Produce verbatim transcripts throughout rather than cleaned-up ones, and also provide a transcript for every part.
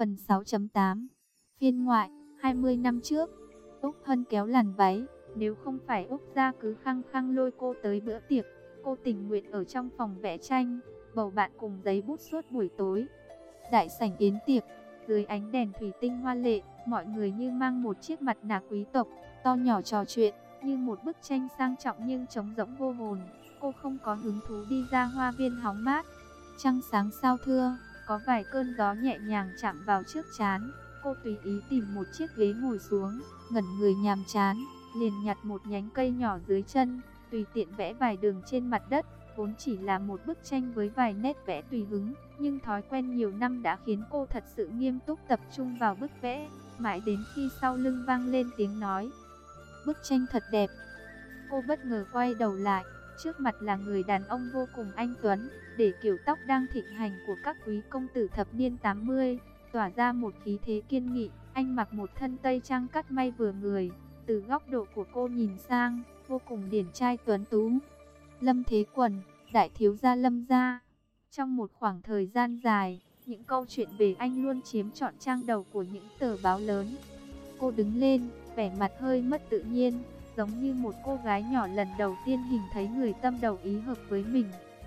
Phần sáu chấm tám Phiên ngoại, hai mươi năm trước, Úc Hân kéo làn váy. Nếu không phải Úc gia cứ khăng khăng lôi cô tới bữa tiệc, cô tình nguyện ở trong phòng vẽ tranh, bầu bạn cùng giấy bút suốt buổi tối. Đại sảnh yến tiệc, dưới ánh đèn thủy tinh hoa lệ, mọi người như mang một chiếc mặt nạ quý tộc, to nhỏ trò chuyện, như một bức tranh sang trọng nhưng trống rỗng vô hồn. Cô không có hứng thú đi ra hoa viên hóng mát. Trăng sáng sao thưa, có vài cơn gió nhẹ nhàng chạm vào trước trán. Cô tùy ý tìm một chiếc ghế ngồi xuống, ngẩn người nhàm chán, liền nhặt một nhánh cây nhỏ dưới chân, tùy tiện vẽ vài đường trên mặt đất. Vốn chỉ là một bức tranh với vài nét vẽ tùy hứng, nhưng thói quen nhiều năm đã khiến cô thật sự nghiêm túc tập trung vào bức vẽ, mãi đến khi sau lưng vang lên tiếng nói: "Bức tranh thật đẹp." Cô bất ngờ quay đầu lại, trước mặt là người đàn ông vô cùng anh tuấn, để kiểu tóc đang thịnh hành của các quý công tử thập niên tám mươi, tỏa ra một khí thế kiên nghị. Anh mặc một thân tây trang cắt may vừa người, từ góc độ của cô nhìn sang, vô cùng điển trai tuấn tú. Lâm Thế Quần, đại thiếu gia Lâm gia. Trong một khoảng thời gian dài, những câu chuyện về anh luôn chiếm trọn trang đầu của những tờ báo lớn. Cô đứng lên, vẻ mặt hơi mất tự nhiên, giống như một cô gái nhỏ lần đầu tiên hình thấy người tâm đầu ý hợp với mình.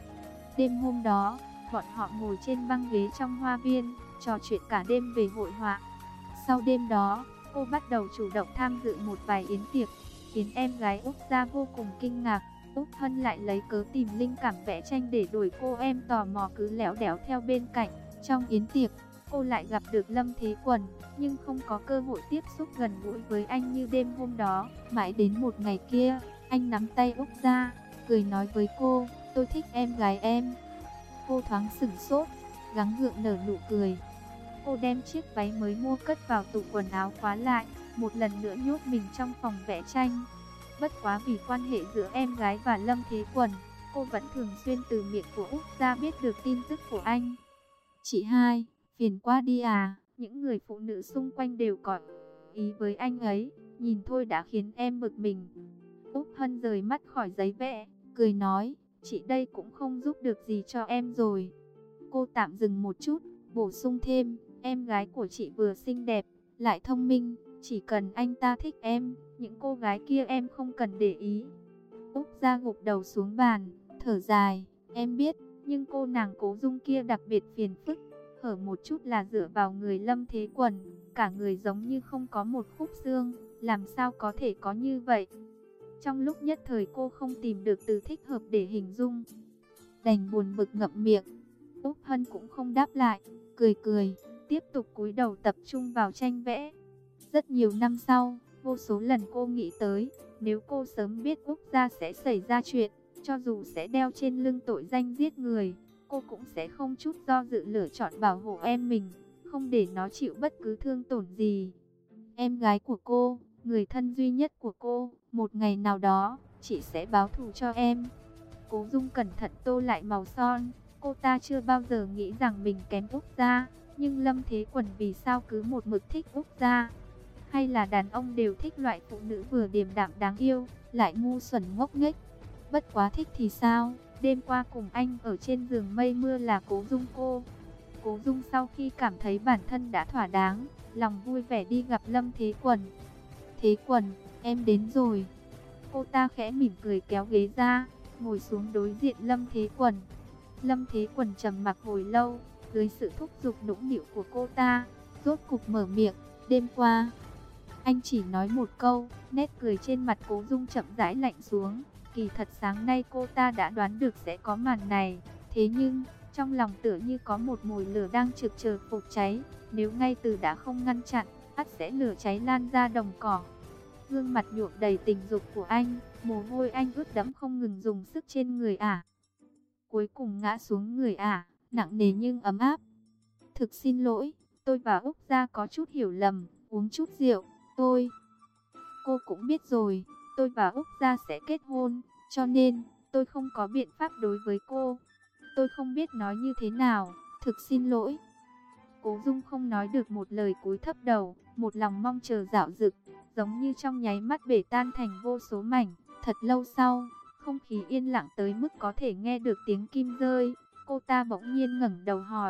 Đêm hôm đó, bọn họ ngồi trên băng ghế trong hoa viên, trò chuyện cả đêm về hội họa. Sau đêm đó, cô bắt đầu chủ động tham dự một vài yến tiệc, khiến em gái Úc gia vô cùng kinh ngạc. Úc Hân lại lấy cớ tìm linh cảm vẽ tranh để đuổi cô em tò mò cứ léo đéo theo bên cạnh. Trong yến tiệc, cô lại gặp được Lâm Thế Quần, nhưng không có cơ hội tiếp xúc gần gũi với anh như đêm hôm đó. Mãi đến một ngày kia, anh nắm tay Úc ra, cười nói với cô: "Tôi thích em gái em." Cô thoáng sửng sốt, gắng gượng nở nụ cười. Cô đem chiếc váy mới mua cất vào tủ quần áo khóa lại, một lần nữa nhốt mình trong phòng vẽ tranh. Bất quá vì quan hệ giữa em gái và Lâm Thế Quần, cô vẫn thường xuyên từ miệng của Úc gia biết được tin tức của anh. "Chị hai, phiền quá đi à?" Những người phụ nữ xung quanh đều có ý với anh ấy, nhìn thôi đã khiến em bực mình. Úc Hân rời mắt khỏi giấy vẽ, cười nói: "Chị đây cũng không giúp được gì cho em rồi." Cô tạm dừng một chút, bổ sung thêm: "Em gái của chị vừa xinh đẹp, lại thông minh, chỉ cần anh ta thích em, những cô gái kia em không cần để ý." Úc gia gục đầu xuống bàn, thở dài: "Em biết, nhưng cô nàng Cố Dung kia đặc biệt phiền phức, hở một chút là dựa vào người Lâm Thế Quần, cả người giống như không có một khúc xương, làm sao có thể có như vậy?" Trong lúc nhất thời cô không tìm được từ thích hợp để hình dung, đành buồn bực ngậm miệng. Úc Hân cũng không đáp lại, cười cười, tiếp tục cúi đầu tập trung vào tranh vẽ. Rất nhiều năm sau, vô số lần cô nghĩ tới, nếu cô sớm biết Úc gia sẽ xảy ra chuyện, cho dù sẽ đeo trên lưng tội danh giết người, cô cũng sẽ không chút do dự lựa chọn bảo hộ em mình, không để nó chịu bất cứ thương tổn gì. Em gái của cô, người thân duy nhất của cô, một ngày nào đó, chị sẽ báo thù cho em. Cố Dung cẩn thận tô lại màu son, cô ta chưa bao giờ nghĩ rằng mình kém Úc gia, nhưng Lâm Thế Quần vì sao cứ một mực thích Úc gia? Hay là đàn ông đều thích loại phụ nữ vừa điềm đạm đáng yêu, lại ngu xuẩn ngốc nghếch? Bất quá thích thì sao? Đêm qua cùng anh ở trên giường mây mưa là Cố Dung cô. Cố Dung sau khi cảm thấy bản thân đã thỏa đáng, lòng vui vẻ đi gặp Lâm Thế Quần. "Thế Quần, em đến rồi." Cô ta khẽ mỉm cười kéo ghế ra, ngồi xuống đối diện Lâm Thế Quần. Lâm Thế Quần trầm mặc hồi lâu, dưới sự thúc giục nũng nịu của cô ta, rốt cục mở miệng: "Đêm qua." Anh chỉ nói một câu, nét cười trên mặt Cố Dung chậm rãi lạnh xuống. Kỳ thật sáng nay cô ta đã đoán được sẽ có màn này, thế nhưng trong lòng tựa như có một mồi lửa đang trực chờ phục cháy, nếu ngay từ đã không ngăn chặn, ắt sẽ lửa cháy lan ra đồng cỏ. Gương mặt nhuộm đầy tình dục của anh, mồ hôi anh ướt đẫm không ngừng dùng sức trên người ả. Cuối cùng ngã xuống người ả, nặng nề nhưng ấm áp. "Thực xin lỗi, tôi và Úc gia có chút hiểu lầm, uống chút rượu, tôi..." Cô cũng biết rồi, tôi và Úc gia sẽ kết hôn, cho nên tôi không có biện pháp đối với cô. Tôi không biết nói như thế nào, thực xin lỗi. Cố Dung không nói được một lời, cúi thấp đầu, một lòng mong chờ dạo dực, giống như trong nháy mắt bể tan thành vô số mảnh. Thật lâu sau, không khí yên lặng tới mức có thể nghe được tiếng kim rơi, cô ta bỗng nhiên ngẩng đầu hỏi: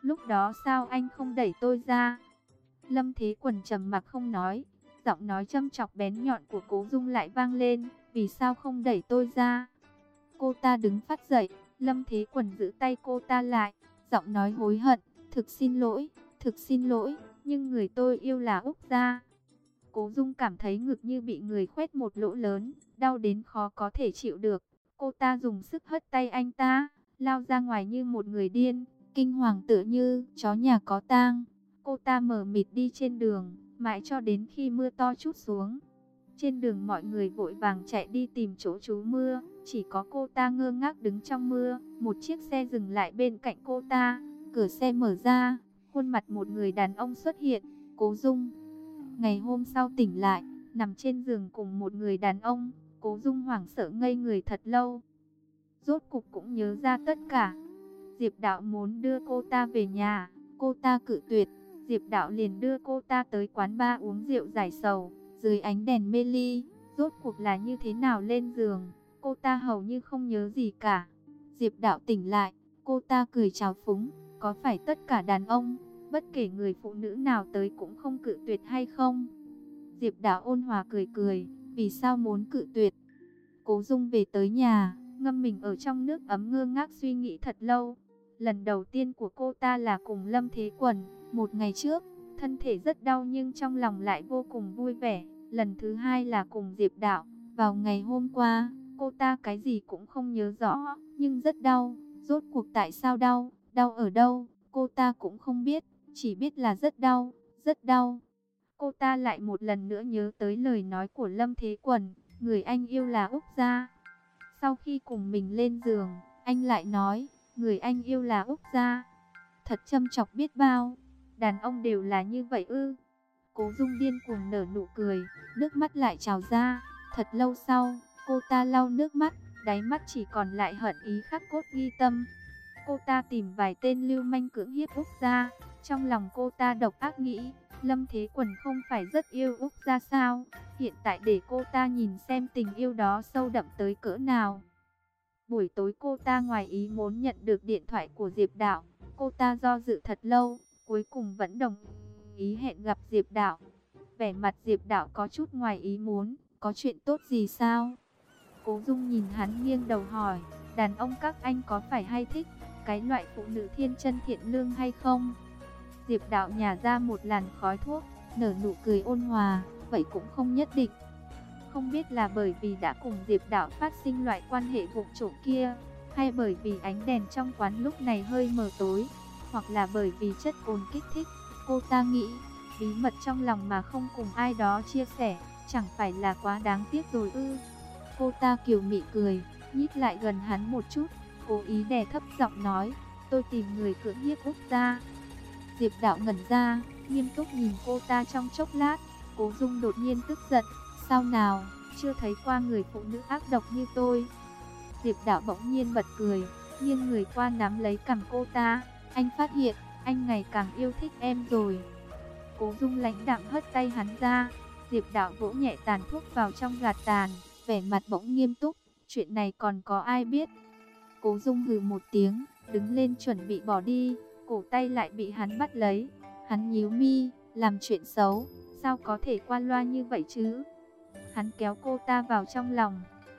Lúc đó sao anh không đẩy tôi ra? Lâm Thế Quần trầm mặc không nói. Giọng nói châm chọc bén nhọn của Cố Dung lại vang lên. Vì sao không đẩy tôi ra? Cô ta đứng phát dậy. Lâm Thế Quần giữ tay cô ta lại. Giọng nói hối hận. Thực xin lỗi, thực xin lỗi. Nhưng người tôi yêu là Úc Gia. Cố Dung cảm thấy ngực như bị người khoét một lỗ lớn. Đau đến khó có thể chịu được. Cô ta dùng sức hất tay anh ta. Lao ra ngoài như một người điên. Kinh hoàng tựa như chó nhà có tang. Cô ta mờ mịt đi trên đường, mãi cho đến khi mưa to trút xuống. Trên đường mọi người vội vàng chạy đi tìm chỗ trú mưa, chỉ có cô ta ngơ ngác đứng trong mưa. Một chiếc xe dừng lại bên cạnh cô ta, cửa xe mở ra, khuôn mặt một người đàn ông xuất hiện, Cố Dung. Ngày hôm sau tỉnh lại, nằm trên giường cùng một người đàn ông, Cố Dung hoảng sợ ngây người thật lâu. Rốt cục cũng nhớ ra tất cả. Diệp Đạo muốn đưa cô ta về nhà, cô ta cự tuyệt. Diệp Đạo liền đưa cô ta tới quán bar uống rượu giải sầu, dưới ánh đèn mê ly. Rốt cuộc là như thế nào lên giường, cô ta hầu như không nhớ gì cả. Diệp Đạo tỉnh lại, cô ta cười trào phúng, có phải tất cả đàn ông, bất kể người phụ nữ nào tới cũng không cự tuyệt hay không? Diệp Đạo ôn hòa cười cười, vì sao muốn cự tuyệt? Cố Dung về tới nhà, ngâm mình ở trong nước ấm ngơ ngác suy nghĩ thật lâu. Lần đầu tiên của cô ta là cùng Lâm Thế Quần, một ngày trước, thân thể rất đau nhưng trong lòng lại vô cùng vui vẻ. Lần thứ hai là cùng Diệp Đạo, vào ngày hôm qua, cô ta cái gì cũng không nhớ rõ, nhưng rất đau. Rốt cuộc tại sao đau, đau ở đâu, cô ta cũng không biết, chỉ biết là rất đau, rất đau. Cô ta lại một lần nữa nhớ tới lời nói của Lâm Thế Quần, người anh yêu là Úc Gia. Sau khi cùng mình lên giường, anh lại nói, người anh yêu là Úc Gia. Thật châm chọc biết bao, đàn ông đều là như vậy ư? Cố Dung điên cuồng nở nụ cười, nước mắt lại trào ra. Thật lâu sau, cô ta lau nước mắt, đáy mắt chỉ còn lại hận ý khắc cốt ghi tâm. Cô ta tìm vài tên lưu manh cưỡng hiếp Úc Gia. Trong lòng cô ta độc ác nghĩ, Lâm Thế Quần không phải rất yêu Úc Gia sao? Hiện tại để cô ta nhìn xem tình yêu đó sâu đậm tới cỡ nào. Buổi tối cô ta ngoài ý muốn nhận được điện thoại của Diệp Đạo. Cô ta do dự thật lâu, cuối cùng vẫn đồng ý hẹn gặp Diệp Đạo. Vẻ mặt Diệp Đạo có chút ngoài ý muốn, có chuyện tốt gì sao? Cố Dung nhìn hắn nghiêng đầu hỏi, đàn ông các anh có phải hay thích cái loại phụ nữ thiên chân thiện lương hay không? Diệp Đạo nhả ra một làn khói thuốc, nở nụ cười ôn hòa, vậy cũng không nhất định. Không biết là bởi vì đã cùng Diệp Đạo phát sinh loại quan hệ vụng trộm kia, hay bởi vì ánh đèn trong quán lúc này hơi mờ tối, hoặc là bởi vì chất cồn kích thích. Cô ta nghĩ, bí mật trong lòng mà không cùng ai đó chia sẻ, chẳng phải là quá đáng tiếc rồi ư? Cô ta kiều mị cười, nhích lại gần hắn một chút, cố ý đè thấp giọng nói, tôi tìm người cưỡng hiếp Úc Gia. Diệp Đạo ngẩn ra, nghiêm túc nhìn cô ta trong chốc lát. Cố Dung đột nhiên tức giận, sao nào, chưa thấy qua người phụ nữ ác độc như tôi? Diệp Đạo bỗng nhiên bật cười, nghiêng người qua nắm lấy cằm cô ta, anh phát hiện, anh ngày càng yêu thích em rồi. Cố Dung lãnh đạm hất tay hắn ra, Diệp Đạo vỗ nhẹ tàn thuốc vào trong gạt tàn, vẻ mặt bỗng nghiêm túc, chuyện này còn có ai biết? Cố Dung hừ một tiếng, đứng lên chuẩn bị bỏ đi, cổ tay lại bị hắn bắt lấy. Hắn nhíu mi, làm chuyện xấu, sao có thể qua loa như vậy chứ? Hắn kéo cô ta vào trong lòng,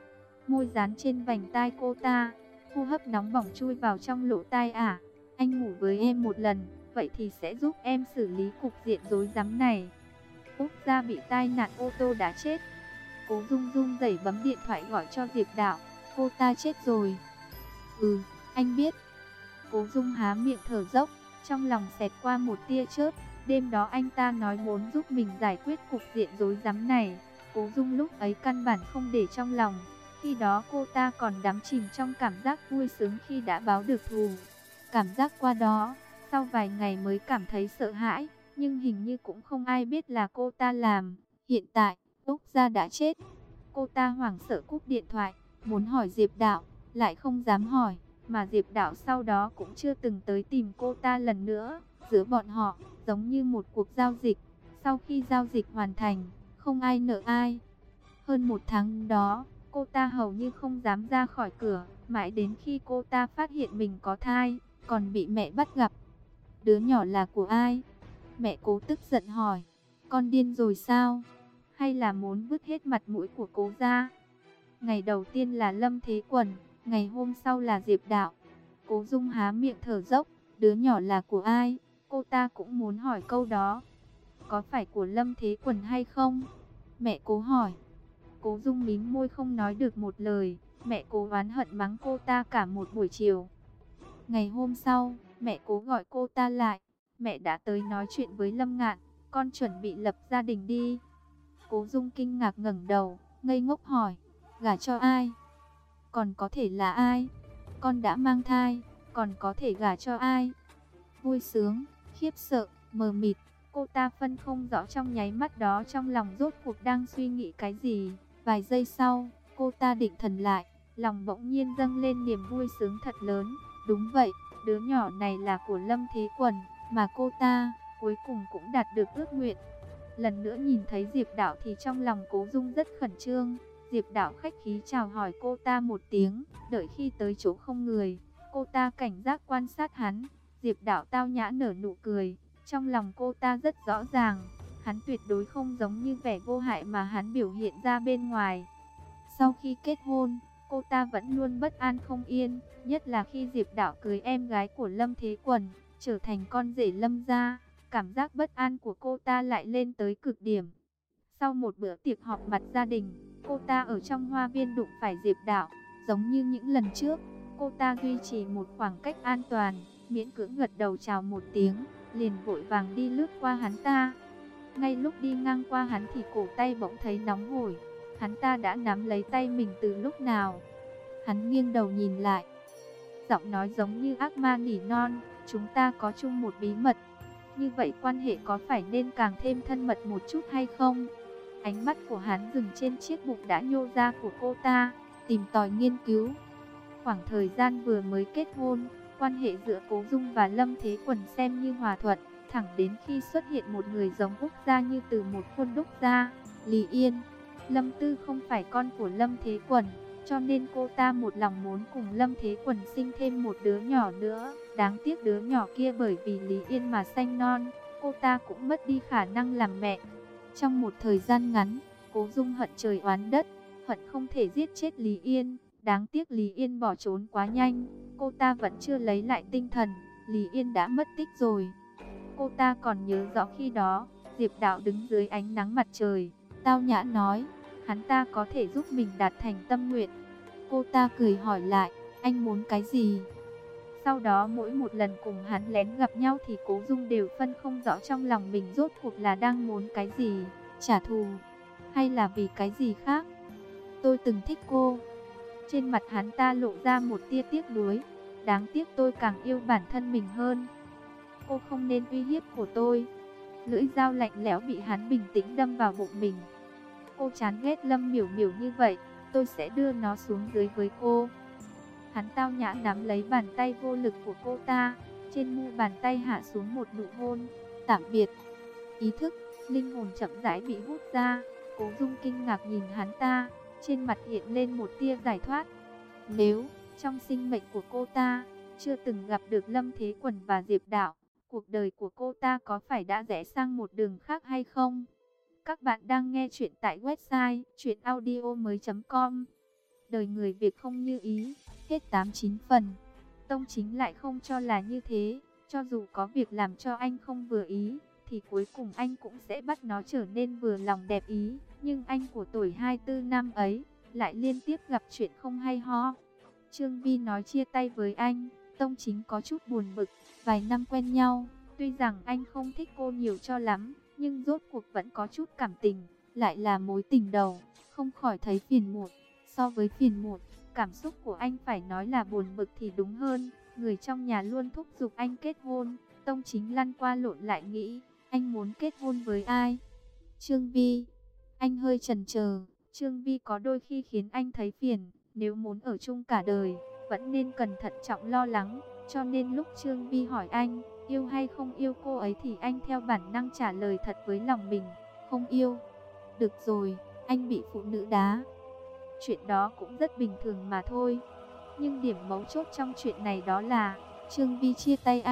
môi dán trên vành tai cô ta, hô hấp nóng bỏng chui vào trong lỗ tai. À, anh ngủ với em một lần, vậy thì sẽ giúp em xử lý cục diện rối rắm này. Úc Gia bị tai nạn ô tô đã chết. Cố Dung run rẩy bấm điện thoại gọi cho Diệp Đạo, cô ta chết rồi. Ừ, anh biết. Cố Dung há miệng thở dốc, trong lòng xẹt qua một tia chớp. Đêm đó anh ta nói muốn giúp mình giải quyết cục diện rối rắm này. Cố Dung lúc ấy căn bản không để trong lòng. Khi đó cô ta còn đắm chìm trong cảm giác vui sướng khi đã báo được thù. Cảm giác qua đó, sau vài ngày mới cảm thấy sợ hãi. Nhưng hình như cũng không ai biết là cô ta làm. Hiện tại, Úc Gia đã chết. Cô ta hoảng sợ cúp điện thoại, muốn hỏi Diệp Đạo, lại không dám hỏi. Mà Diệp Đạo sau đó cũng chưa từng tới tìm cô ta lần nữa. Giữa bọn họ, giống như một cuộc giao dịch. Sau khi giao dịch hoàn thành, không ai nợ ai. Hơn một tháng đó, cô ta hầu như không dám ra khỏi cửa. Mãi đến khi cô ta phát hiện mình có thai, còn bị mẹ bắt gặp. đứa nhỏ là của ai? Mẹ Cố tức giận hỏi. Con điên rồi sao? Hay là muốn vứt hết mặt mũi của Cố ra? Ngày đầu tiên là Lâm Thế Quần, ngày hôm sau là Diệp Đạo. Cố Dung há miệng thở dốc, đứa nhỏ là của ai? Cô ta cũng muốn hỏi câu đó. Có phải của Lâm Thế Quần hay không? Mẹ Cố hỏi. Cố Dung mím môi không nói được một lời. Mẹ Cố oán hận mắng cô ta cả một buổi chiều. Ngày hôm sau, mẹ Cố gọi cô ta lại. Mẹ đã tới nói chuyện với Lâm Ngạn, con chuẩn bị lập gia đình đi. Cố Dung kinh ngạc ngẩng đầu, ngây ngốc hỏi, gả cho ai? Còn có thể là ai? Con đã mang thai, còn có thể gả cho ai? Vui sướng, khiếp sợ, mờ mịt, cô ta phân không rõ trong nháy mắt đó trong lòng rốt cuộc đang suy nghĩ cái gì. Vài giây sau, cô ta định thần lại, lòng bỗng nhiên dâng lên niềm vui sướng thật lớn. Đúng vậy, đứa nhỏ này là của Lâm Thế Quần, mà cô ta cuối cùng cũng đạt được ước nguyện. Lần nữa nhìn thấy Diệp Đạo thì trong lòng Cố Dung rất khẩn trương. Diệp Đạo khách khí chào hỏi cô ta một tiếng, đợi khi tới chỗ không người, cô ta cảnh giác quan sát hắn. Diệp Đạo tao nhã nở nụ cười, trong lòng cô ta rất rõ ràng, hắn tuyệt đối không giống như vẻ vô hại mà hắn biểu hiện ra bên ngoài. Sau khi kết hôn, cô ta vẫn luôn bất an không yên, nhất là khi Diệp Đạo cưới em gái của Lâm Thế Quần, trở thành con rể Lâm gia, cảm giác bất an của cô ta lại lên tới cực điểm. Sau một bữa tiệc họp mặt gia đình, cô ta ở trong hoa viên đụng phải Diệp Đạo, giống như những lần trước, cô ta duy trì một khoảng cách an toàn, miễn cưỡng gật đầu chào một tiếng, liền vội vàng đi lướt qua hắn ta. Ngay lúc đi ngang qua hắn thì cổ tay bỗng thấy nóng hổi, hắn ta đã nắm lấy tay mình từ lúc nào? Hắn nghiêng đầu nhìn lại, giọng nói giống như ác ma nỉ non, chúng ta có chung một bí mật. Như vậy quan hệ có phải nên càng thêm thân mật một chút hay không? Ánh mắt của hắn dừng trên chiếc bụng đã nhô ra của cô ta, tìm tòi nghiên cứu. Khoảng thời gian vừa mới kết hôn, quan hệ giữa Cố Dung và Lâm Thế Quần xem như hòa thuận, thẳng đến khi xuất hiện một người giống Úc gia như từ một khuôn đúc ra, Lý Yên. Lâm Tư không phải con của Lâm Thế Quần, cho nên cô ta một lòng muốn cùng Lâm Thế Quần sinh thêm một đứa nhỏ nữa. Đáng tiếc đứa nhỏ kia bởi vì Lý Yên mà sanh non, cô ta cũng mất đi khả năng làm mẹ. Trong một thời gian ngắn, Cố Dung hận trời oán đất, hận không thể giết chết Lý Yên. Đáng tiếc Lý Yên bỏ trốn quá nhanh, cô ta vẫn chưa lấy lại tinh thần, Lý Yên đã mất tích rồi. Cô ta còn nhớ rõ khi đó, Diệp Đạo đứng dưới ánh nắng mặt trời, tao nhã nói, hắn ta có thể giúp mình đạt thành tâm nguyện. Cô ta cười hỏi lại, anh muốn cái gì? Sau đó mỗi một lần cùng hắn lén gặp nhau thì Cố Dung đều phân không rõ trong lòng mình rốt cuộc là đang muốn cái gì, trả thù, hay là vì cái gì khác. Tôi từng thích cô. Trên mặt hắn ta lộ ra một tia tiếc nuối, đáng tiếc tôi càng yêu bản thân mình hơn. Cô không nên uy hiếp của tôi. Lưỡi dao lạnh lẽo bị hắn bình tĩnh đâm vào bụng mình. Cô chán ghét Lâm Miểu Miểu như vậy, tôi sẽ đưa nó xuống dưới với cô. Hắn tao nhã nắm lấy bàn tay vô lực của cô ta, trên mu bàn tay hạ xuống một nụ hôn. Tạm biệt. Ý thức, linh hồn chậm rãi bị hút ra. Cố Dung kinh ngạc nhìn hắn ta, trên mặt hiện lên một tia giải thoát. Nếu trong sinh mệnh của cô ta chưa từng gặp được Lâm Thế Quần và Diệp Đạo, cuộc đời của cô ta có phải đã rẽ sang một đường khác hay không? Các bạn đang nghe chuyện tại website truyện audio mới chấm com. Đời người Việt không như ý, hết tám chín phần. Tông Chính lại không cho là như thế, cho dù có việc làm cho anh không vừa ý, thì cuối cùng anh cũng sẽ bắt nó trở nên vừa lòng đẹp ý. Nhưng anh của tuổi hai mươi tư năm ấy, lại liên tiếp gặp chuyện không hay ho. Trương Vi nói chia tay với anh, Tông Chính có chút buồn bực. Vài năm quen nhau, tuy rằng anh không thích cô nhiều cho lắm, nhưng rốt cuộc vẫn có chút cảm tình, lại là mối tình đầu, không khỏi thấy phiền muộn. So với phiền muộn, cảm xúc của anh phải nói là buồn bực thì đúng hơn. Người trong nhà luôn thúc giục anh kết hôn, Tông Chính lăn qua lộn lại nghĩ, anh muốn kết hôn với ai? Trương Vi. Anh hơi chần chờ, Trương Vi có đôi khi khiến anh thấy phiền, nếu muốn ở chung cả đời, vẫn nên cẩn thận trọng lo lắng. Cho nên lúc Trương Vi hỏi anh, yêu hay không yêu cô ấy thì anh theo bản năng trả lời thật với lòng mình, không yêu. Được rồi, anh bị phụ nữ đá. Chuyện đó cũng rất bình thường mà thôi. Nhưng điểm mấu chốt trong chuyện này đó là, Trương Vi chia tay anh,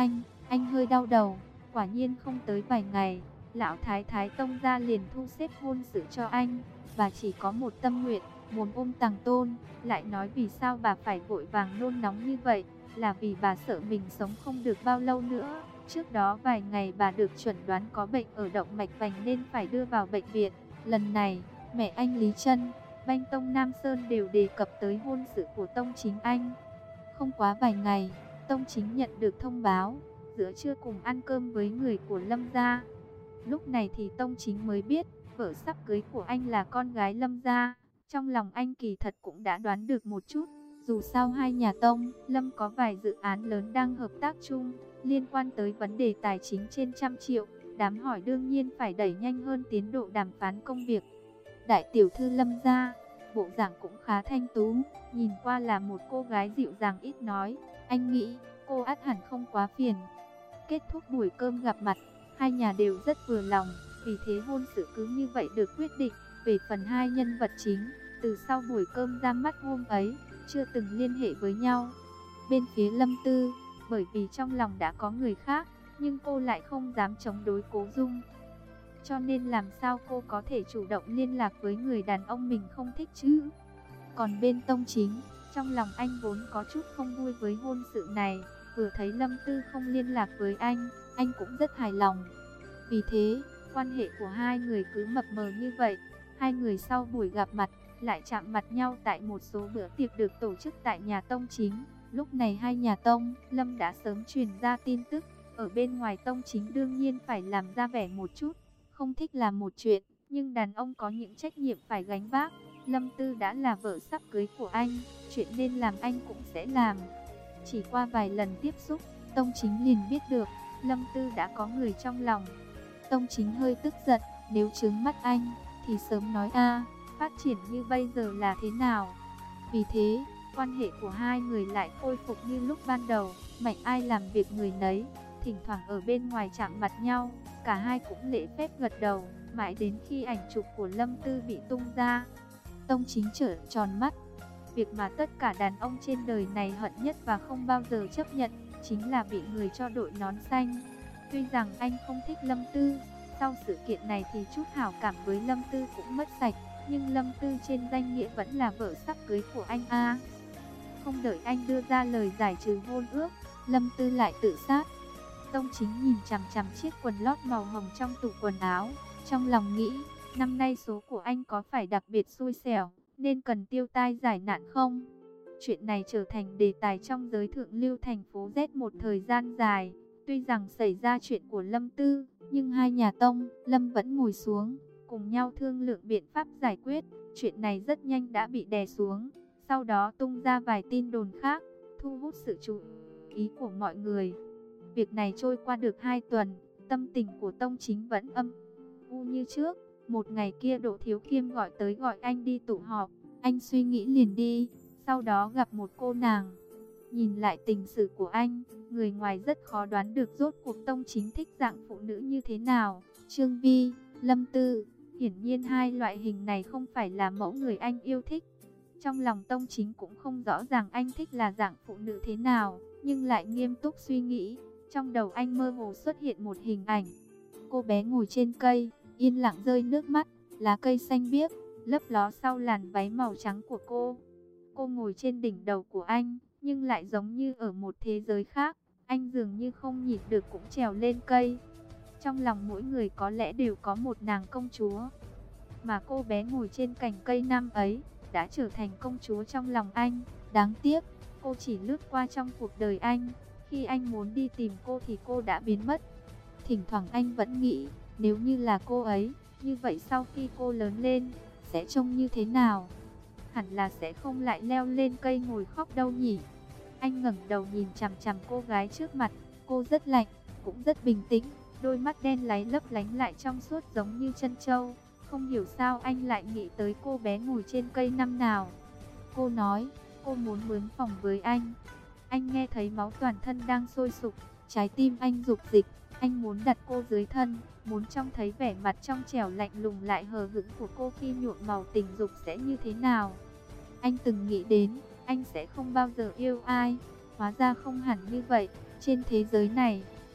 Anh hơi đau đầu, quả nhiên không tới vài ngày, lão thái thái Tông gia liền thu xếp hôn sự cho anh. Bà chỉ có một tâm nguyện, muốn ôm Tằng Tôn. Lại nói vì sao bà phải vội vàng nôn nóng như vậy, là vì bà sợ mình sống không được bao lâu nữa. Trước đó vài ngày bà được chuẩn đoán có bệnh ở động mạch vành nên phải đưa vào bệnh viện. Lần này, mẹ anh Lý Trân, Banh Tông Nam Sơn đều đề cập tới hôn sự của Tông Chính Anh. Không quá vài ngày, Tông Chính nhận được thông báo, giữa trưa cùng ăn cơm với người của Lâm gia. Lúc này thì Tông Chính mới biết, vợ sắp cưới của anh là con gái Lâm gia. Trong lòng anh kỳ thật cũng đã đoán được một chút, dù sao hai nhà Tông, Lâm có vài dự án lớn đang hợp tác chung, liên quan tới vấn đề tài chính trên trăm triệu. Đám hỏi đương nhiên phải đẩy nhanh hơn tiến độ đàm phán công việc. Đại tiểu thư Lâm gia, bộ dạng cũng khá thanh tú, nhìn qua là một cô gái dịu dàng ít nói. Anh nghĩ cô ắt hẳn không quá phiền. Kết thúc buổi cơm gặp mặt, hai nhà đều rất vừa lòng, vì thế hôn sự cứ như vậy được quyết định. Về phần hai nhân vật chính, từ sau buổi cơm ra mắt hôm ấy, chưa từng liên hệ với nhau. Bên phía Lâm Tư, bởi vì trong lòng đã có người khác, nhưng cô lại không dám chống đối Cố Dung. Cho nên làm sao cô có thể chủ động liên lạc với người đàn ông mình không thích chứ? Còn bên Tông Chính, trong lòng anh vốn có chút không vui với hôn sự này, vừa thấy Lâm Tư không liên lạc với anh, anh cũng rất hài lòng. Vì thế, quan hệ của hai người cứ mập mờ như vậy. Hai người sau buổi gặp mặt, lại chạm mặt nhau tại một số bữa tiệc được tổ chức tại nhà Tông Chính. Lúc này hai nhà Tông, Lâm đã sớm truyền ra tin tức. Ở bên ngoài Tông Chính đương nhiên phải làm ra vẻ một chút, không thích làm một chuyện, nhưng đàn ông có những trách nhiệm phải gánh vác. Lâm Tư đã là vợ sắp cưới của anh, chuyện nên làm anh cũng sẽ làm. Chỉ qua vài lần tiếp xúc, Tông Chính liền biết được, Lâm Tư đã có người trong lòng. Tông Chính hơi tức giận, nếu trướng mắt anh, thì sớm nói a, phát triển như bây giờ là thế nào. Vì thế, quan hệ của hai người lại khôi phục như lúc ban đầu, mạnh ai làm việc người nấy, thỉnh thoảng ở bên ngoài chạm mặt nhau, cả hai cũng lễ phép gật đầu, mãi đến khi ảnh chụp của Lâm Tư bị tung ra. Tông Chính trợn tròn mắt, việc mà tất cả đàn ông trên đời này hận nhất và không bao giờ chấp nhận, chính là bị người cho đội nón xanh. Tuy rằng anh không thích Lâm Tư, sau sự kiện này thì chút hảo cảm với Lâm Tư cũng mất sạch, nhưng Lâm Tư trên danh nghĩa vẫn là vợ sắp cưới của anh a. Không đợi anh đưa ra lời giải trừ hôn ước, Lâm Tư lại tự sát. Tông Chính nhìn chằm chằm chiếc quần lót màu hồng trong tủ quần áo, trong lòng nghĩ, năm nay số của anh có phải đặc biệt xui xẻo, nên cần tiêu tai giải nạn không? Chuyện này trở thành đề tài trong giới thượng lưu thành phố Z một thời gian dài. Tuy rằng xảy ra chuyện của Lâm Tư, nhưng hai nhà Tông, Lâm vẫn ngồi xuống, cùng nhau thương lượng biện pháp giải quyết. Chuyện này rất nhanh đã bị đè xuống, sau đó tung ra vài tin đồn khác, thu hút sự chú ý của mọi người. Việc này trôi qua được hai tuần, tâm tình của Tông Chính vẫn âm u như trước. Một ngày kia Đỗ Thiếu Khiêm gọi tới gọi anh đi tụ họp, anh suy nghĩ liền đi, sau đó gặp một cô nàng. Nhìn lại tình sử của anh, người ngoài rất khó đoán được rốt cuộc Tông Chính thích dạng phụ nữ như thế nào. Trương Vi, Lâm Tư, hiển nhiên hai loại hình này không phải là mẫu người anh yêu thích. Trong lòng Tông Chính cũng không rõ ràng anh thích là dạng phụ nữ thế nào, nhưng lại nghiêm túc suy nghĩ. Trong đầu anh mơ hồ xuất hiện một hình ảnh. Cô bé ngồi trên cây, yên lặng rơi nước mắt, lá cây xanh biếc, lấp ló sau làn váy màu trắng của cô. Cô ngồi trên đỉnh đầu của anh, nhưng lại giống như ở một thế giới khác. Anh dường như không nhịn được cũng trèo lên cây. Trong lòng mỗi người có lẽ đều có một nàng công chúa. Mà cô bé ngồi trên cành cây năm ấy, đã trở thành công chúa trong lòng anh. Đáng tiếc, cô chỉ lướt qua trong cuộc đời anh. Khi anh muốn đi tìm cô thì cô đã biến mất. Thỉnh thoảng anh vẫn nghĩ, nếu như là cô ấy, như vậy sau khi cô lớn lên, sẽ trông như thế nào? Hẳn là sẽ không lại leo lên cây ngồi khóc đâu nhỉ? Anh ngẩng đầu nhìn chằm chằm cô gái trước mặt, cô rất lạnh, cũng rất bình tĩnh, đôi mắt đen láy lấp lánh lại trong suốt giống như trân châu. Không hiểu sao anh lại nghĩ tới cô bé ngồi trên cây năm nào. Cô nói, cô muốn mướn phòng với anh. Anh nghe thấy máu toàn thân đang sôi sục, trái tim anh rục dịch. Anh muốn đặt cô dưới thân, muốn trông thấy vẻ mặt trong trẻo lạnh lùng lại hờ hững của cô khi nhuộm màu tình dục sẽ như thế nào. Anh từng nghĩ đến, anh sẽ không bao giờ yêu ai. Hóa ra không hẳn như vậy, trên thế giới này,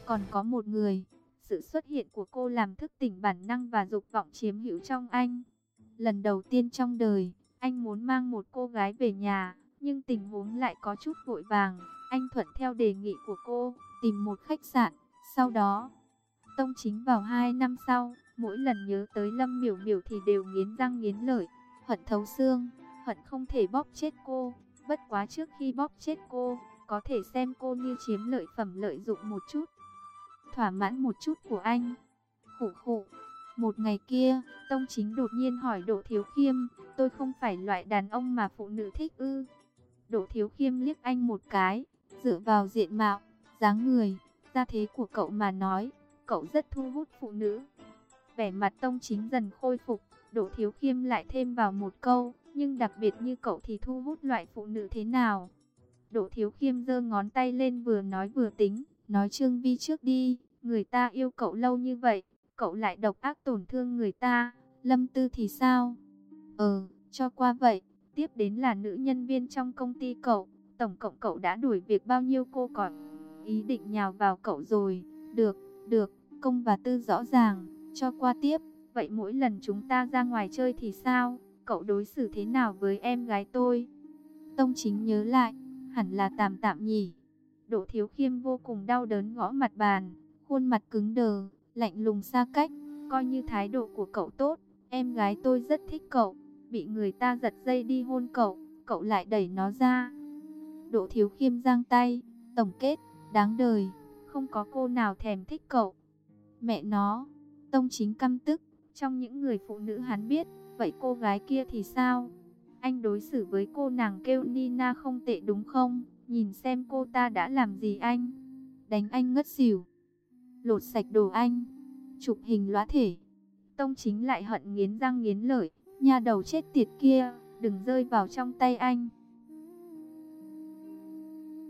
Còn có một người, sự xuất hiện của cô làm thức tỉnh bản năng và dục vọng chiếm hữu trong anh. Lần đầu tiên trong đời, anh muốn mang một cô gái về nhà, nhưng tình huống lại có chút vội vàng. Anh thuận theo đề nghị của cô, tìm một khách sạn. Sau đó, Tông Chính vào hai năm sau, mỗi lần nhớ tới Lâm Miểu Miểu thì đều nghiến răng nghiến lợi, hận thấu xương, hận không thể bóp chết cô. Bất quá trước khi bóp chết cô, có thể xem cô như chiếm lợi phẩm lợi dụng một chút, thỏa mãn một chút của anh. Khụ khụ. Một ngày kia, Tông Chính đột nhiên hỏi Đỗ Thiếu Khiêm, tôi không phải loại đàn ông mà phụ nữ thích ư? Đỗ Thiếu Khiêm liếc anh một cái, dựa vào diện mạo, dáng người, gia thế của cậu mà nói, cậu rất thu hút phụ nữ. Vẻ mặt Tông Chính dần khôi phục, Đỗ Thiếu Khiêm lại thêm vào một câu, nhưng đặc biệt như cậu thì thu hút loại phụ nữ thế nào? Đỗ Thiếu Khiêm giơ ngón tay lên vừa nói vừa tính, nói Trương Vi trước đi, người ta yêu cậu lâu như vậy, cậu lại độc ác tổn thương người ta, Lâm Tư thì sao? Ờ, cho qua vậy, tiếp đến là nữ nhân viên trong công ty cậu, tổng cộng cậu đã đuổi việc bao nhiêu cô còn ý định nhào vào cậu rồi, được, được, công và tư rõ ràng, cho qua tiếp, vậy mỗi lần chúng ta ra ngoài chơi thì sao, cậu đối xử thế nào với em gái tôi? Tông Chính nhớ lại, hẳn là Tạm Tạm nhỉ. Đỗ Thiếu Khiêm vô cùng đau đớn gõ mặt bàn, khuôn mặt cứng đờ, lạnh lùng xa cách, coi như thái độ của cậu tốt, em gái tôi rất thích cậu, bị người ta giật dây đi hôn cậu, cậu lại đẩy nó ra. Đỗ Thiếu Khiêm giang tay, tổng kết, đáng đời, không có cô nào thèm thích cậu. Mẹ nó, Tông Chính căm tức, trong những người phụ nữ hắn biết, vậy cô gái kia thì sao? Anh đối xử với cô nàng kêu Nina không tệ đúng không? Nhìn xem cô ta đã làm gì anh? Đánh anh ngất xỉu, lột sạch đồ anh, chụp hình lõa thể. Tông Chính lại hận nghiến răng nghiến lợi, nha đầu chết tiệt kia, đừng rơi vào trong tay anh.